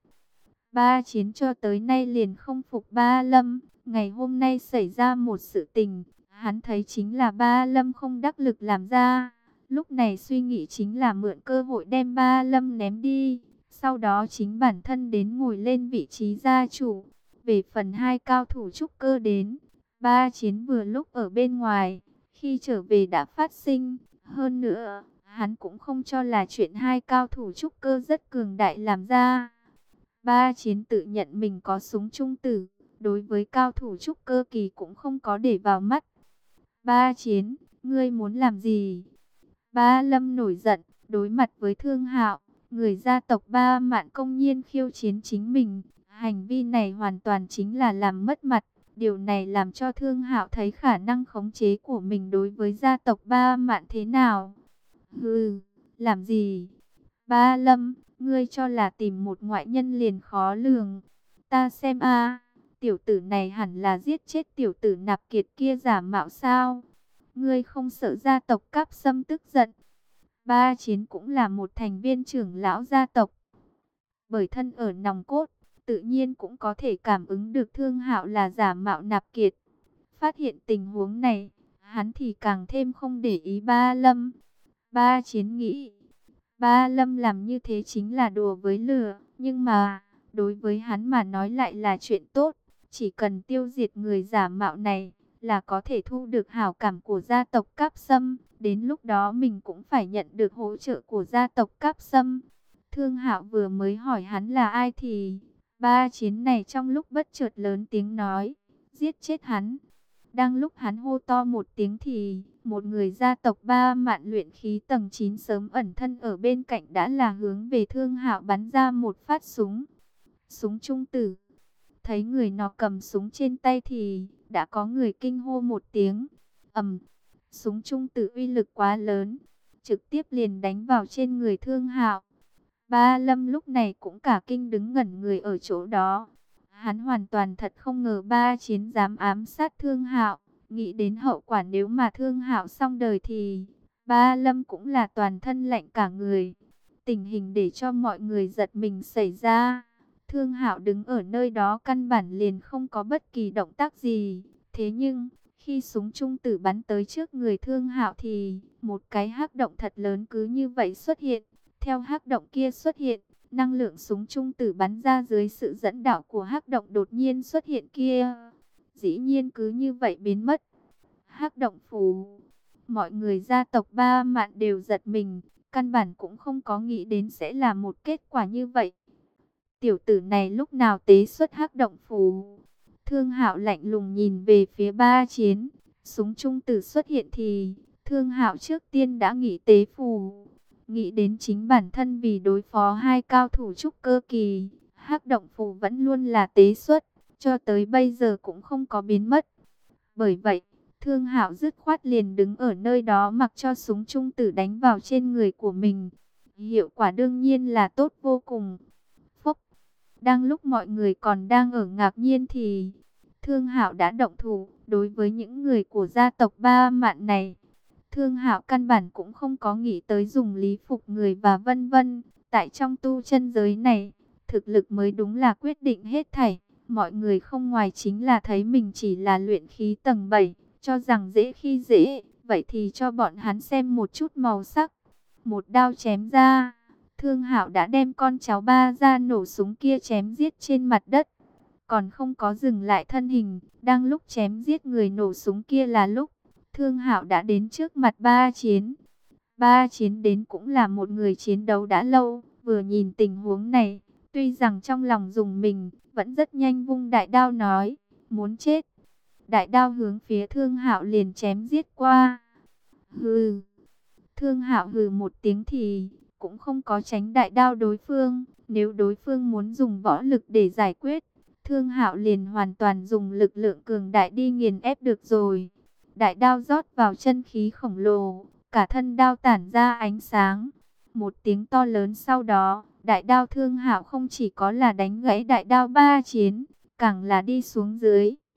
Ba Chiến cho tới nay liền không phục Ba Lâm, ngày hôm nay xảy ra một sự tình, hắn thấy chính là Ba Lâm không đắc lực làm ra, lúc này suy nghĩ chính là mượn cơ hội đem Ba Lâm ném đi, sau đó chính bản thân đến ngồi lên vị trí gia chủ. Về phần hai cao thủ trúc cơ đến, Ba Chiến vừa lúc ở bên ngoài, khi trở về đã phát sinh, hơn nữa, hắn cũng không cho là chuyện hai cao thủ trúc cơ rất cường đại làm ra. Ba Chiến tự nhận mình có súng trung tử, đối với cao thủ trúc cơ kỳ cũng không có để vào mắt. Ba Chiến, ngươi muốn làm gì? Ba Lâm nổi giận, đối mặt với Thương Hạo, người gia tộc Ba Mạn công nhiên khiêu chiến chính mình. Hành vi này hoàn toàn chính là làm mất mặt. Điều này làm cho Thương Hạo thấy khả năng khống chế của mình đối với gia tộc Ba Mạn thế nào. Hừ, làm gì? Ba Lâm, ngươi cho là tìm một ngoại nhân liền khó lường. Ta xem a, tiểu tử này hẳn là giết chết tiểu tử Nạp Kiệt kia giả mạo sao? Ngươi không sợ gia tộc Cáp Sâm tức giận? Ba Chiến cũng là một thành viên trưởng lão gia tộc. Bởi thân ở nòng cốt, tự nhiên cũng có thể cảm ứng được Thương Hạo là giả mạo Nạp Kiệt. Phát hiện tình huống này, hắn thì càng thêm không để ý Ba Lâm. Ba Chiến nghĩ, Ba Lâm làm như thế chính là đùa với lửa, nhưng mà đối với hắn mà nói lại là chuyện tốt. Chỉ cần tiêu diệt người giả mạo này là có thể thu được hảo cảm của gia tộc Cáp Sâm. Đến lúc đó mình cũng phải nhận được hỗ trợ của gia tộc Cáp Sâm. Thương Hạo vừa mới hỏi hắn là ai thì Ba Chiến này trong lúc bất chợt lớn tiếng nói, giết chết hắn. Đang lúc hắn hô to một tiếng thì một người gia tộc Ba Mạn luyện khí tầng 9 sớm ẩn thân ở bên cạnh đã là hướng về Thương Hạo bắn ra một phát súng. Súng trung tử. Thấy người nó cầm súng trên tay thì đã có người kinh hô một tiếng. Ầm, súng trung tử uy lực quá lớn, trực tiếp liền đánh vào trên người Thương Hạo. Ba Lâm lúc này cũng cả kinh đứng ngẩn người ở chỗ đó. Hắn hoàn toàn thật không ngờ Ba Chiến dám ám sát Thương Hạo. Nghĩ đến hậu quả nếu mà Thương Hạo xong đời thì Ba Lâm cũng là toàn thân lạnh cả người. Tình hình để cho mọi người giật mình xảy ra. Thương Hạo đứng ở nơi đó căn bản liền không có bất kỳ động tác gì. Thế nhưng khi súng trung tử bắn tới trước người Thương Hạo thì một cái hắc động thật lớn cứ như vậy xuất hiện. Theo hắc động kia xuất hiện, năng lượng súng trung tử bắn ra dưới sự dẫn đạo của hắc động đột nhiên xuất hiện kia, dĩ nhiên cứ như vậy biến mất. Hắc động phù, mọi người gia tộc Ba Mạn đều giật mình, căn bản cũng không có nghĩ đến sẽ là một kết quả như vậy. Tiểu tử này lúc nào tế xuất hắc động phù? Thương Hạo lạnh lùng nhìn về phía Ba Chiến, súng trung tử xuất hiện thì Thương Hạo trước tiên đã nghĩ tế phù. Nghĩ đến chính bản thân vì đối phó hai cao thủ trúc cơ kỳ, hắc động phù vẫn luôn là tế xuất, cho tới bây giờ cũng không có biến mất. Bởi vậy, Thương Hạo dứt khoát liền đứng ở nơi đó mặc cho súng trung tử đánh vào trên người của mình. Hiệu quả đương nhiên là tốt vô cùng. Phốc, đang lúc mọi người còn đang ở ngạc nhiên thì Thương Hạo đã động thủ đối với những người của gia tộc Ba Mạn này. Thương Hạo căn bản cũng không có nghĩ tới dùng lý phục người và vân vân. Tại trong tu chân giới này, thực lực mới đúng là quyết định hết thảy. Mọi người không ngoài chính là thấy mình chỉ là luyện khí tầng 7, cho rằng dễ khi dễ. Vậy thì cho bọn hắn xem một chút màu sắc. Một đao chém ra, Thương Hạo đã đem con cháu Ba ra nổ súng kia chém giết trên mặt đất. Còn không có dừng lại thân hình, đang lúc chém giết người nổ súng kia là lúc Thương Hạo đã đến trước mặt Ba Chiến. Ba Chiến đến cũng là một người chiến đấu đã lâu, vừa nhìn tình huống này, tuy rằng trong lòng dùng mình, vẫn rất nhanh vung đại đao nói, muốn chết. Đại đao hướng phía Thương Hạo liền chém giết qua. Hừ. Thương Hạo hừ một tiếng thì cũng không có tránh đại đao đối phương, nếu đối phương muốn dùng võ lực để giải quyết, Thương Hạo liền hoàn toàn dùng lực lượng cường đại đi nghiền ép được rồi. Đại đao rót vào chân khí khổng lồ, cả thân đao tản ra ánh sáng. Một tiếng to lớn sau đó, đại đao Thương Hạo không chỉ có là đánh gãy đại đao Ba Chiến, càng là đi xuống dưới.